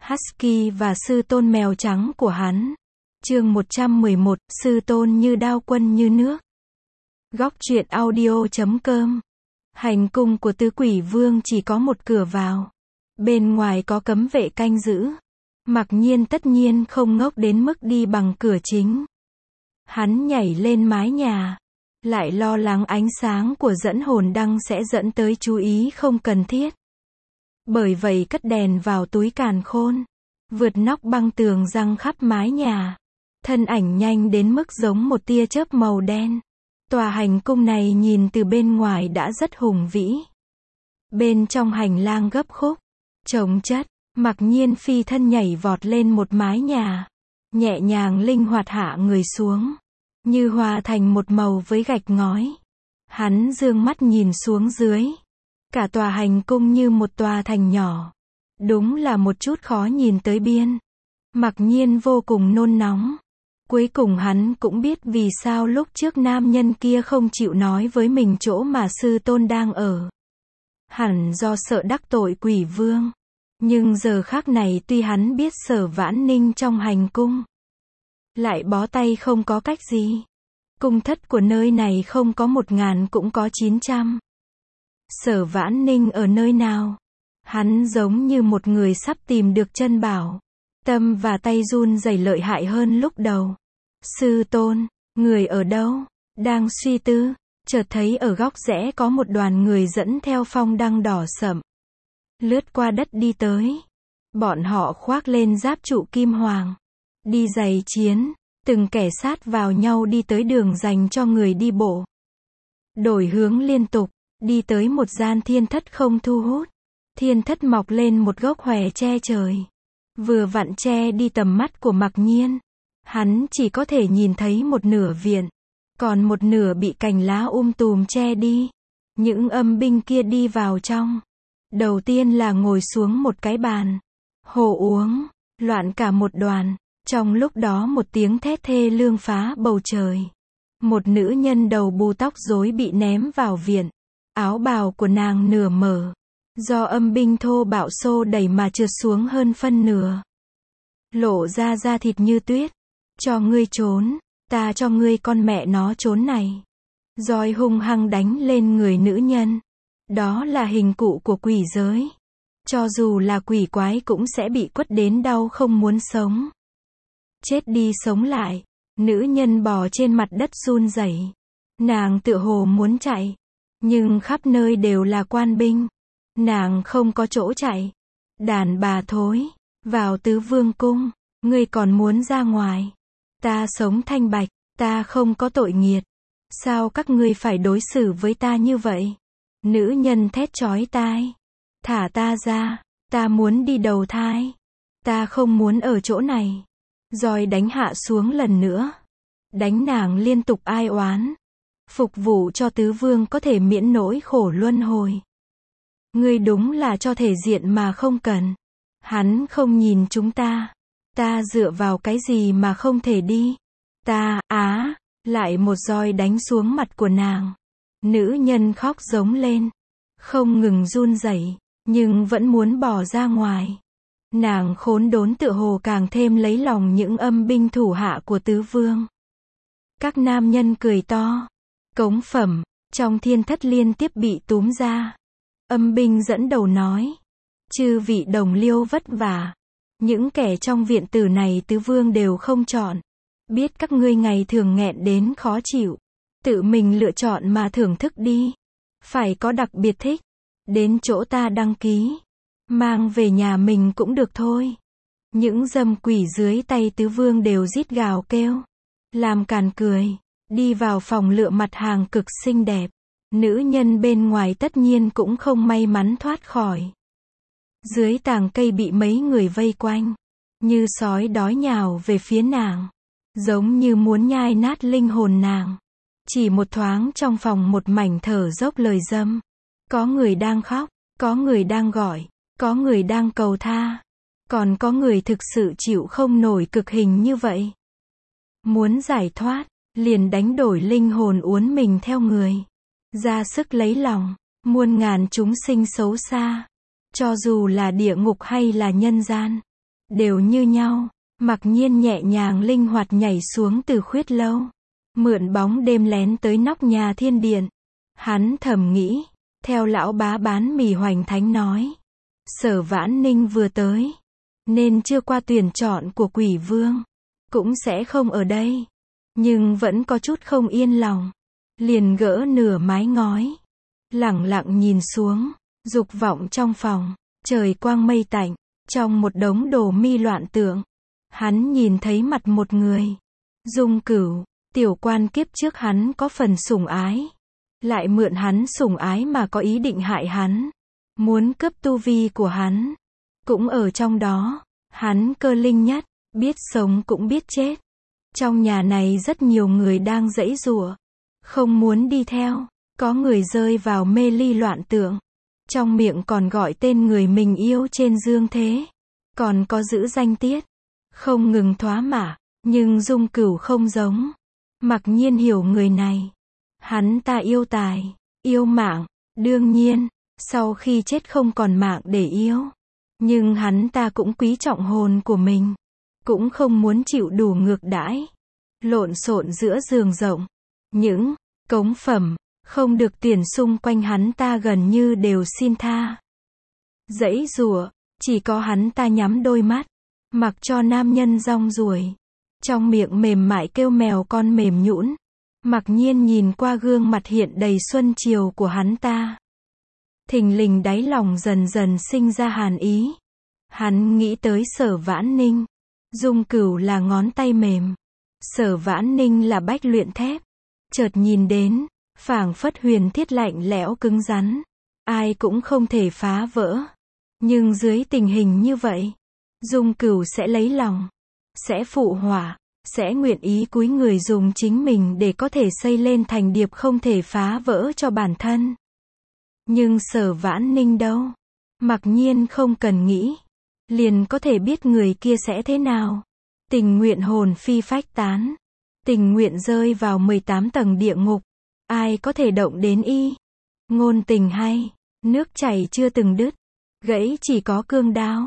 Husky và sư tôn mèo trắng của hắn. Chương 111, sư tôn như đao quân như nước. Góc truyện audio.com. Hành cung của Tứ Quỷ Vương chỉ có một cửa vào. Bên ngoài có cấm vệ canh giữ. Mặc Nhiên tất nhiên không ngốc đến mức đi bằng cửa chính. Hắn nhảy lên mái nhà. Lại lo lắng ánh sáng của dẫn hồn đăng sẽ dẫn tới chú ý không cần thiết. Bởi vậy cất đèn vào túi càn khôn. Vượt nóc băng tường răng khắp mái nhà. Thân ảnh nhanh đến mức giống một tia chớp màu đen. Tòa hành cung này nhìn từ bên ngoài đã rất hùng vĩ. Bên trong hành lang gấp khúc, trồng chất, Mặc Nhiên phi thân nhảy vọt lên một mái nhà. Nhẹ nhàng linh hoạt hạ người xuống. Như hòa thành một màu với gạch ngói. Hắn dương mắt nhìn xuống dưới. Cả tòa hành cung như một tòa thành nhỏ. Đúng là một chút khó nhìn tới biên. Mặc Nhiên vô cùng nôn nóng. Cuối cùng hắn cũng biết vì sao lúc trước nam nhân kia không chịu nói với mình chỗ mà sư tôn đang ở. Hẳn do sợ đắc tội quỷ vương. Nhưng giờ khác này tuy hắn biết Sở Vãn Ninh trong hành cung, lại bó tay không có cách gì. Cung thất của nơi này không có 1000 cũng có 900. Sở Vãn Ninh ở nơi nào? Hắn giống như một người sắp tìm được chân bảo. Tâm và tay run rẩy lợi hại hơn lúc đầu. Sư tôn, người ở đâu? Đang suy tư, chợt thấy ở góc rẽ có một đoàn người dẫn theo phong đăng đỏ sẫm. Lướt qua đất đi tới. Bọn họ khoác lên giáp trụ kim hoàng. Đi giày chiến, từng kẻ sát vào nhau đi tới đường dành cho người đi bộ. Đổi hướng liên tục, đi tới một gian thiên thất không thu hút. Thiên thất mọc lên một gốc hòe che trời. Vừa vặn che đi tầm mắt của Mặc Nhiên. Hắn chỉ có thể nhìn thấy một nửa viện. Còn một nửa bị cành lá tùm che đi. Những âm binh kia đi vào trong. Đầu tiên là ngồi xuống một cái bàn. Hồ uống, loạn cả một đoàn. Trong lúc đó một tiếng thét thê lương phá bầu trời. Một nữ nhân đầu bù tóc rối bị ném vào viện. Áo bào của nàng nửa mở. Do âm binh thô bạo xô đẩy mà trượt xuống hơn phân nửa. Lộ ra da thịt như tuyết. Cho ngươi trốn, ta cho ngươi con mẹ nó trốn này. Roi hung hăng đánh lên người nữ nhân. Đó là hình cụ của quỷ giới. Cho dù là quỷ quái cũng sẽ bị quất đến đau không muốn sống. Chết đi sống lại. Nữ nhân bò trên mặt đất run rẩy. Nàng tựa hồ muốn chạy. Nhưng khắp nơi đều là quan binh. Nàng không có chỗ chạy. Đàn bà thối. Vào Tứ Vương cung. Ngươi còn muốn ra ngoài. Ta sống thanh bạch. Ta không có tội nghiệt. Sao các ngươi phải đối xử với ta như vậy? Nữ nhân thét chói tai. Thả ta ra. Ta muốn đi đầu thai. Ta không muốn ở chỗ này. Roi đánh hạ xuống lần nữa. Đánh nàng liên tục ai oán. Phục vụ cho Tứ Vương có thể miễn nỗi khổ luân hồi. Ngươi đúng là cho thể diện mà không cần. Hắn không nhìn chúng ta. Ta dựa vào cái gì mà không thể đi. Ta, lại một roi đánh xuống mặt của nàng. Nữ nhân khóc giống lên. Không ngừng run rẩy, nhưng vẫn muốn bỏ ra ngoài. Nàng khốn đốn tựa hồ càng thêm lấy lòng những âm binh thủ hạ của Tứ Vương. Các nam nhân cười to. Cống phẩm, trong thiên thất liên tiếp bị túm ra. Âm binh dẫn đầu nói. Chư vị đồng liêu vất vả. Những kẻ trong viện tử này Tứ Vương đều không chọn. Biết các ngươi ngày thường nghẹn đến khó chịu. Tự mình lựa chọn mà thưởng thức đi. Phải có đặc biệt thích. Đến chỗ ta đăng ký. Mang về nhà mình cũng được thôi. Những dâm quỷ dưới tay Tứ Vương đều rít gào kêu. Làm càn cười. Đi vào phòng lựa mặt hàng cực xinh đẹp. Nữ nhân bên ngoài tất nhiên cũng không may mắn thoát khỏi. Dưới tàng cây bị mấy người vây quanh. Như sói đói nhào về phía nàng. Giống như muốn nhai nát linh hồn nàng. Chỉ một thoáng trong phòng một mảnh thở dốc lời dâm. Có người đang khóc. Có người đang gọi. Có người đang cầu tha. Còn có người thực sự chịu không nổi cực hình như vậy. Muốn giải thoát. Liền đánh đổi linh hồn uốn mình theo người. Ra sức lấy lòng. Muôn ngàn chúng sinh xấu xa. Cho dù là địa ngục hay là nhân gian. đều như nhau. Mặc Nhiên nhẹ nhàng linh hoạt nhảy xuống từ khuyết lâu, mượn bóng đêm lén tới nóc nhà thiên điện. Hắn thầm nghĩ, theo lão bá bán mì Hoành Thánh nói, Sở Vãn Ninh vừa tới, nên chưa qua tuyển chọn của Quỷ Vương, cũng sẽ không ở đây. Nhưng vẫn có chút không yên lòng, liền gỡ nửa mái ngói, lẳng lặng nhìn xuống, dục vọng trong phòng. Trời quang mây tạnh, trong một đống đồ mi loạn tượng, hắn nhìn thấy mặt một người. Dung Cửu, tiểu quan kiếp trước hắn có phần sủng ái, lại mượn hắn sủng ái mà có ý định hại hắn, muốn cướp tu vi của hắn. Cũng ở trong đó, hắn cơ linh nhất, biết sống cũng biết chết. Trong nhà này rất nhiều người đang giãy giụa, không muốn đi theo, có người rơi vào mê ly loạn tượng, trong miệng còn gọi tên người mình yêu trên dương thế, còn có giữ danh tiết, không ngừng thoá mạ. Nhưng Dung Cửu không giống. Mặc Nhiên hiểu người này. Hắn ta yêu tài, yêu mạng, đương nhiên, sau khi chết không còn mạng để yêu. Nhưng hắn ta cũng quý trọng hồn của mình, cũng không muốn chịu đủ ngược đãi, lộn xộn giữa giường rộng. Những cống phẩm không được tuyển xung quanh hắn ta gần như đều xin tha. Giãy giụa, chỉ có hắn ta nhắm đôi mắt, mặc cho nam nhân rong ruổi, trong miệng mềm mại kêu mèo con mềm nhũn. Mặc Nhiên nhìn qua gương mặt hiện đầy xuân chiều của hắn ta, thình lình đáy lòng dần dần sinh ra hàn ý. Hắn nghĩ tới Sở Vãn Ninh. Dung Cửu là ngón tay mềm, Sở Vãn Ninh là bách luyện thép. Chợt nhìn đến, phảng phất huyền thiết lạnh lẽo cứng rắn, ai cũng không thể phá vỡ. Nhưng dưới tình hình như vậy, Dung Cửu sẽ lấy lòng, sẽ phụ họa, sẽ nguyện ý cúi người dùng chính mình để có thể xây lên thành điệp không thể phá vỡ cho bản thân. Nhưng Sở Vãn Ninh đâu? Mặc Nhiên không cần nghĩ, liền có thể biết người kia sẽ thế nào. Tình nguyện hồn phi phách tán, tình nguyện rơi vào 18 tầng địa ngục, ai có thể động đến y. Ngôn tình hay, nước chảy chưa từng đứt, gãy chỉ có cương đao.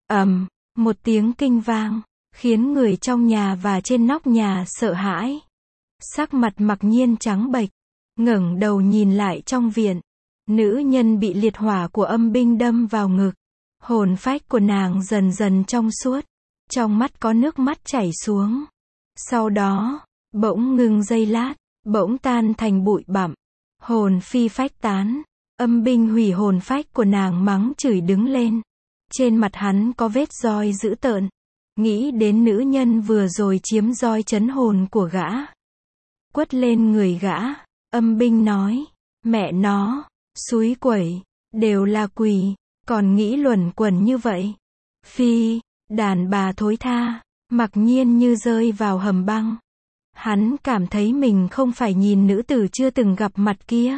Một tiếng kinh vang, khiến người trong nhà và trên nóc nhà sợ hãi. Sắc mặt Mặc Nhiên trắng bệch, ngẩng đầu nhìn lại trong viện. Nữ nhân bị liệt hỏa của âm binh đâm vào ngực. Hồn phách của nàng dần dần trong suốt, trong mắt có nước mắt chảy xuống. Sau đó, bỗng ngừng giây lát, bỗng tan thành bụi bặm. Hồn phi phách tán, âm binh hủy hồn phách của nàng mắng chửi đứng lên. Trên mặt hắn có vết roi dữ tợn. Nghĩ đến nữ nhân vừa rồi chiếm roi trấn hồn của gã, quất lên người gã. Âm binh nói, mẹ nó, xúi quẩy, đều là quỷ, còn nghĩ luẩn quẩn như vậy. Phi, đàn bà thối tha. Mặc Nhiên như rơi vào hầm băng. Hắn cảm thấy mình không phải nhìn nữ tử chưa từng gặp mặt kia.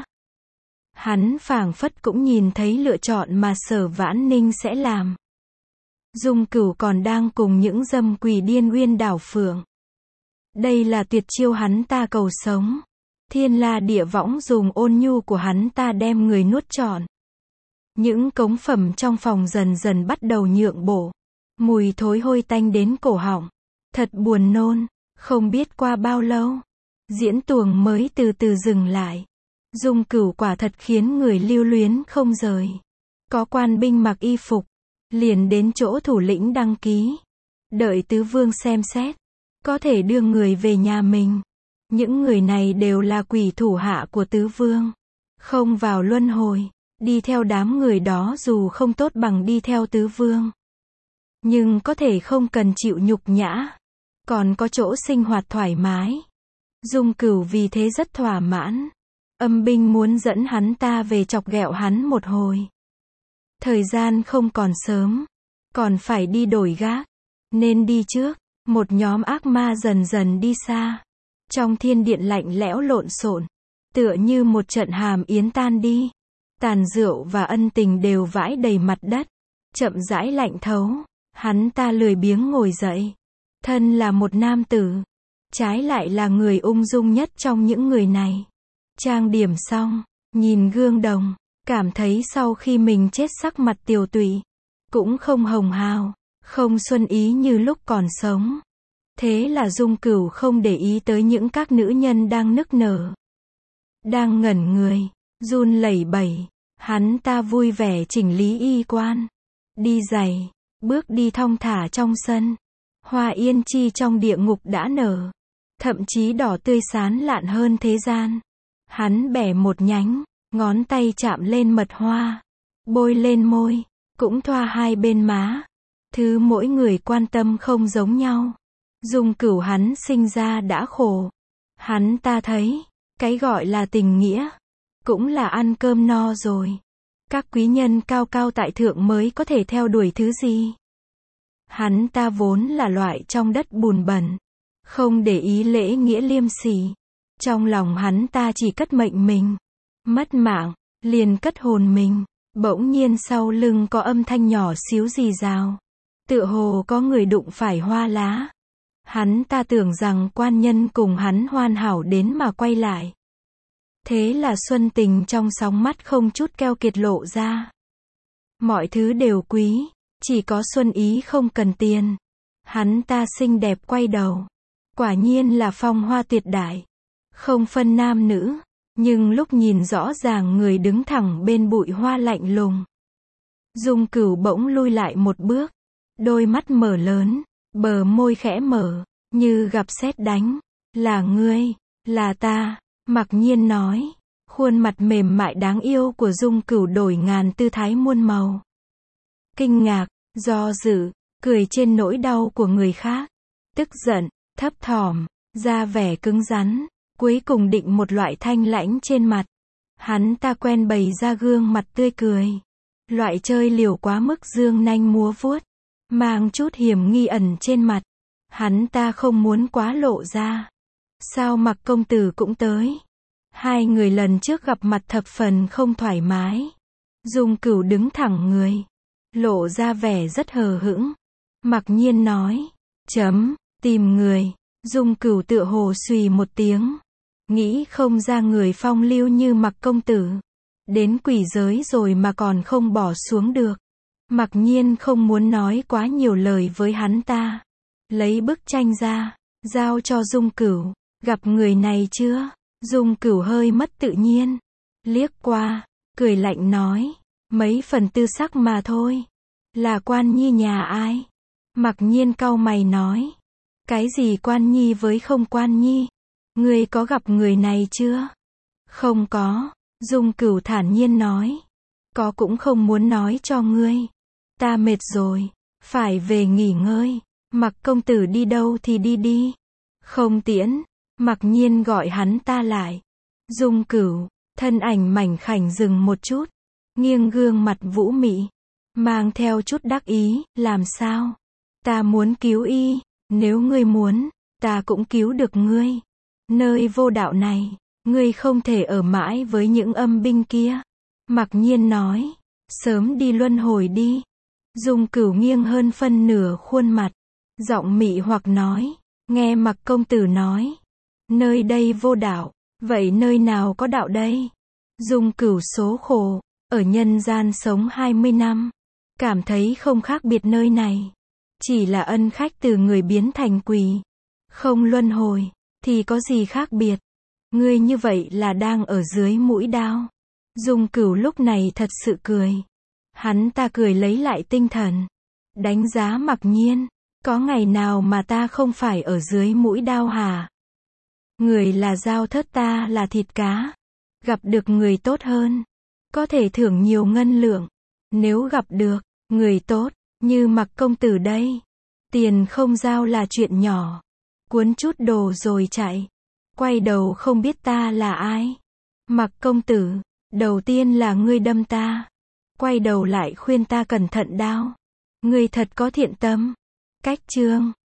Hắn phảng phất cũng nhìn thấy lựa chọn mà Sở Vãn Ninh sẽ làm. Dung Cửu còn đang cùng những dâm quỷ điên uyên đảo phượng. Đây là tuyệt chiêu hắn ta cầu sống. Thiên la địa võng dùng ôn nhu của hắn ta đem người nuốt trọn. Những cống phẩm trong phòng dần dần bắt đầu nhượng bộ. Mùi thối hôi tanh đến cổ họng. Thật buồn nôn. Không biết qua bao lâu, diễn tuồng mới từ từ dừng lại. Dung Cửu quả thật khiến người lưu luyến không rời. Có quan binh mặc y phục, liền đến chỗ thủ lĩnh đăng ký. Đợi tứ vương xem xét, có thể đưa người về nhà mình. Những người này đều là quỷ thủ hạ của tứ vương, không vào luân hồi. Đi theo đám người đó dù không tốt bằng đi theo tứ vương, nhưng có thể không cần chịu nhục nhã, còn có chỗ sinh hoạt thoải mái. Dung Cửu vì thế rất thỏa mãn. Âm binh muốn dẫn hắn ta về chọc ghẹo hắn một hồi. Thời gian không còn sớm, còn phải đi đổi gác, nên đi trước. Một nhóm ác ma dần dần đi xa. Trong thiên điện lạnh lẽo lộn xộn, tựa như một trận hàm yến tan đi. Tàn rượu và ân tình đều vãi đầy mặt đất, chậm rãi lạnh thấu. Hắn ta lười biếng ngồi dậy. Thân là một nam tử, trái lại là người ung dung nhất trong những người này. Trang điểm xong, nhìn gương đồng, cảm thấy sau khi mình chết sắc mặt tiều tụy, cũng không hồng hào, không xuân ý như lúc còn sống. Thế là Dung Cửu không để ý tới những các nữ nhân đang nức nở, đang ngẩn người, run lẩy bẩy. Hắn ta vui vẻ chỉnh lý y quan, đi giày, bước đi thong thả trong sân. Hoa yên chi trong địa ngục đã nở, thậm chí đỏ tươi sáng lạn hơn thế gian. Hắn bẻ một nhánh, ngón tay chạm lên mật hoa, bôi lên môi, cũng thoa hai bên má. Thứ mỗi người quan tâm không giống nhau. Dung Cửu hắn sinh ra đã khổ. Hắn ta thấy, cái gọi là tình nghĩa, cũng là ăn cơm no rồi. Các quý nhân cao cao tại thượng mới có thể theo đuổi thứ gì? Hắn ta vốn là loại trong đất bùn bẩn, không để ý lễ nghĩa liêm sỉ. Trong lòng hắn ta chỉ cất mệnh mình, mất mạng, liền cất hồn mình. Bỗng nhiên sau lưng có âm thanh nhỏ xíu rì rào. Tựa hồ có người đụng phải hoa lá. Hắn ta tưởng rằng quan nhân cùng hắn hoàn hảo đến mà quay lại. Thế là xuân tình trong sóng mắt không chút keo kiệt lộ ra. Mọi thứ đều quý, chỉ có xuân ý không cần tiền. Hắn ta xinh đẹp quay đầu. Quả nhiên là phong hoa tuyệt đại, không phân nam nữ. Nhưng lúc nhìn rõ ràng người đứng thẳng bên bụi hoa lạnh lùng, Dung Cửu bỗng lui lại một bước. Đôi mắt mở lớn, bờ môi khẽ mở, như gặp sét đánh. Là ngươi, là ta, mặc nhiên nói. Khuôn mặt mềm mại đáng yêu của Dung Cửu đổi ngàn tư thái muôn màu. Kinh ngạc, do dự, cười trên nỗi đau của người khác. Tức giận, thấp thỏm, ra vẻ cứng rắn. Cuối cùng định một loại thanh lãnh trên mặt. Hắn ta quen bày ra gương mặt tươi cười. Loại chơi liều quá mức dương nanh múa vuốt, mang chút hiểm nghi ẩn trên mặt. Hắn ta không muốn quá lộ ra. Sao Mặc công tử cũng tới? Hai người lần trước gặp mặt thập phần không thoải mái. Dung Cửu đứng thẳng người, lộ ra vẻ rất hờ hững. Mặc nhiên nói, tìm người. Dung Cửu tựa hồ xùy một tiếng. Nghĩ không ra người phong lưu như Mặc công tử. Đến quỷ giới rồi mà còn không bỏ xuống được. Mặc nhiên không muốn nói quá nhiều lời với hắn ta. Lấy bức tranh ra, giao cho Dung Cửu. Gặp người này chưa? Dung Cửu hơi mất tự nhiên. Liếc qua, cười lạnh nói. Mấy phần tư sắc mà thôi. Là quan nhi nhà ai? Mặc nhiên cau mày nói. Cái gì quan nhi với không quan nhi? Ngươi có gặp người này chưa? Không có. Dung Cửu thản nhiên nói. Có cũng không muốn nói cho ngươi. Ta mệt rồi, phải về nghỉ ngơi. Mặc công tử đi đâu thì đi đi. Không tiễn. Mặc nhiên gọi hắn ta lại. Dung Cửu, thân ảnh mảnh khảnh dừng một chút. Nghiêng gương mặt vũ mị, mang theo chút đắc ý. Làm sao? Ta muốn cứu y. Nếu ngươi muốn, ta cũng cứu được ngươi. Nơi vô đạo này, ngươi không thể ở mãi với những âm binh kia. Mặc nhiên nói, sớm đi luân hồi đi. Dung Cửu nghiêng hơn phân nửa khuôn mặt, giọng mị hoặc nói, nghe Mặc công tử nói, nơi đây vô đạo, vậy nơi nào có đạo đây? Dung Cửu số khổ, ở nhân gian sống 20 năm, cảm thấy không khác biệt nơi này, chỉ là ân khách từ người biến thành quỷ, không luân hồi, thì có gì khác biệt? Ngươi như vậy là đang ở dưới mũi đao. Dung Cửu lúc này thật sự cười. Hắn ta cười lấy lại tinh thần, đánh giá Mặc nhiên. Có ngày nào mà ta không phải ở dưới mũi đao hả? Người là dao thớt, ta là thịt cá. Gặp được người tốt hơn, có thể thưởng nhiều ngân lượng. Nếu gặp được người tốt, như Mặc công tử đây, tiền không giao là chuyện nhỏ. Cuốn chút đồ rồi chạy. Quay đầu không biết ta là ai. Mặc công tử, đầu tiên là ngươi đâm ta. Quay đầu lại khuyên ta cẩn thận đao. Ngươi thật có thiện tâm. Cách chương